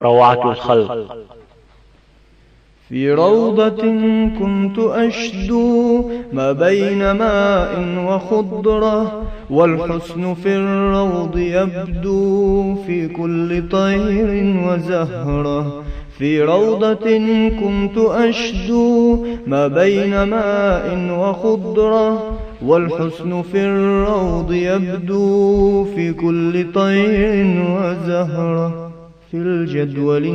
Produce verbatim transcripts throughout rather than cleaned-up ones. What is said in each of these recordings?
روعة الخلق. في روضة كنت أشدو ما بين ماء وخضرة، والحسن في الروض يبدو في كل طير وزهرة. في روضة كنت أشدو ما بين ماء وخضرة، والحسن في الروض يبدو في كل طير وزهرة. في الجدول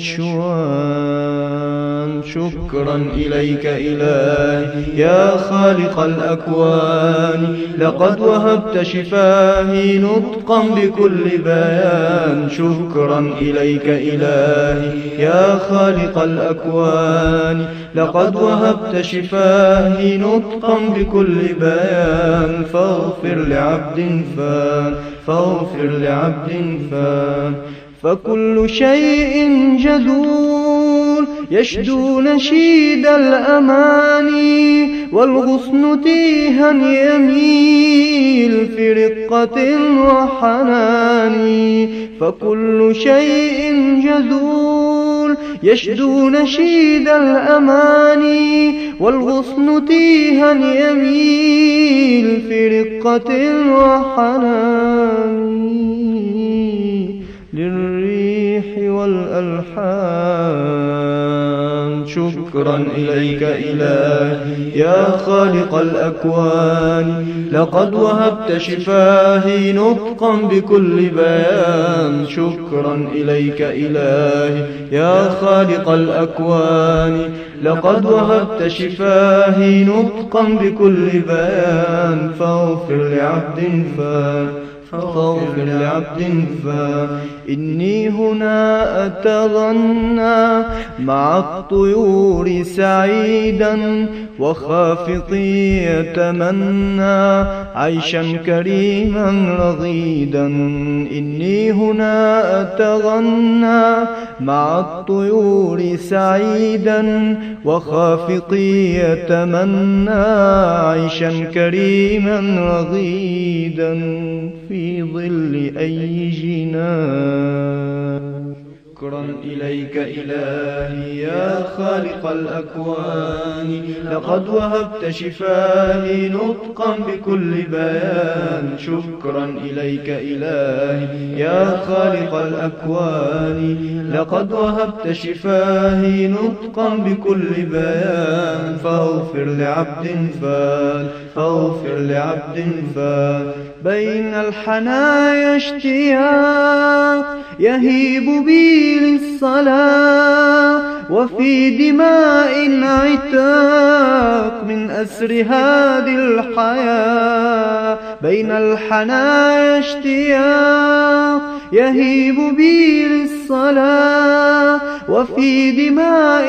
النشوان شكرا إليك إلهي يا خالق الأكوان، لقد وهبت شفاهي نطقا بكل بيان. شكرا إليك إلهي يا خالق الأكوان، لقد وهبت شفاهي نطقا بكل بيان. فاغفر لعبد فان، فاغفر لعبد فان. فكل شيء جذول يشدو نشيد الأماني، والغصن تيها يميل في رقة وحنان. فكل شيء جذول يشدو نشيد الأماني، والغصن تيها يميل في رقة وحنان. للريح والألحان شكرا إليك إلهي يا خالق الأكوان، لقد وهبت شفاهي نطقا بكل بيان. شكرا إليك إلهي يا خالق الأكوان، لقد وهبت شفاهي نطقا بكل بيان. فاغفر لعبد فان، فاغفر لعبد فان. إني هنا أتغنى مع الطيور سعيدا، وخافقي يتمنى عيشا كريما رغيدا. إني هنا أتغنى مع الطيور سعيدا، وخافقي يتمنى عيشا كريما رغيدا في ظل أي جنان. شكرا إليك إلهي يا خالق الأكوان، لقد وهبت شفاهي نطقا بكل بيان. شكرا إليك إلهي يا خالق الأكوان، لقد وهبت شفاهي نطقا بكل بيان. فاغفر لعبد فان، فاغفر لعبد فان. بين الحنايا اشتياق يهيب بي للصلاة، وفي دماء عتاق من أسر هذه الحياة. بين الحنايا اشتياق يهيب بي للصلاة، وفي دماء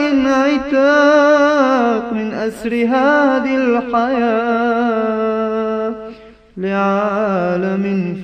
عتاق من أسر هذه الحياة. لعالم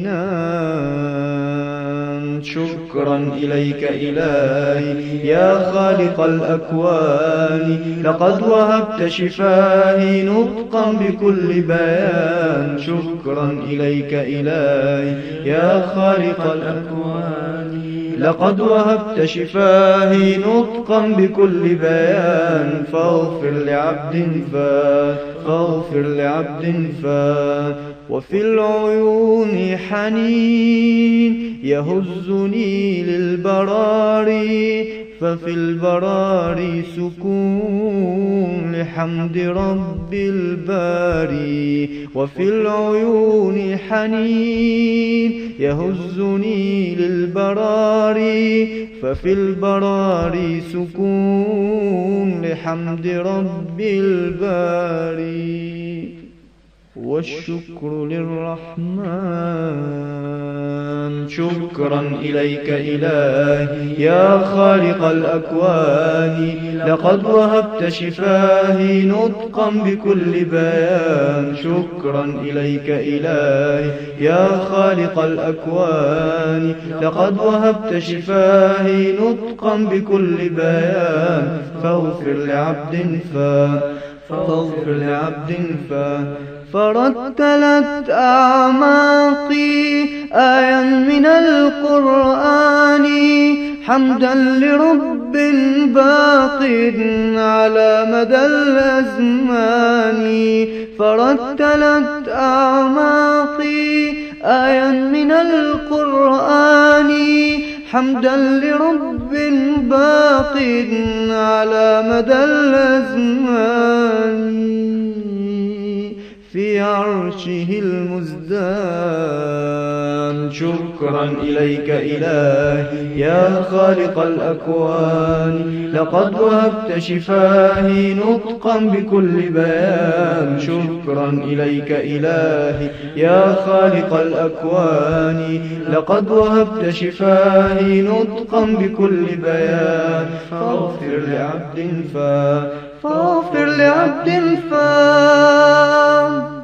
فينان شكرا إليك إلهي يا خالق الأكوان، لقد وهبت شفاهي نطقا بكل بيان. شكرا إليك إلهي يا خالق الأكوان، لقد وهبت شفاهي نطقا بكل بيان. فاغفر لعبد فان، فاغفر لعبد فان. وفي العيون حنين يهزني للبراري، ففي البراري سكون لحمد رب الباري. وفي العيون حنين يهزني للبراري، ففي البراري سكون لحمد رب الباري. والشكر للرحمن شكرا إليك إلهي يا خالق الأكوان، لقد وهبت شفاهي نطقا بكل بيان. شكرا إليك إلهي يا خالق الأكوان، لقد وهبت شفاهي نطقا بكل بيان. فاغفر لعبد فان، فاغفر لعبد فان. فرتلت أعماقي آيا من القرآن، حمدا لرب باق على مدى الأزمان، فرتلت أعماقي آيا من القرآن، حمدا لرب باق على مدى الأزمان، في عرشه المزدان. شكرا إليك إلهي يا خالق الأكوان، لقد وهبت شفاهي نطقا بكل بيان. شكرا إليك إلهي يا خالق الأكوان، لقد وهبت شفاهي نطقا بكل بيان. فاغفر لعبد فا فاغفر لعبد فا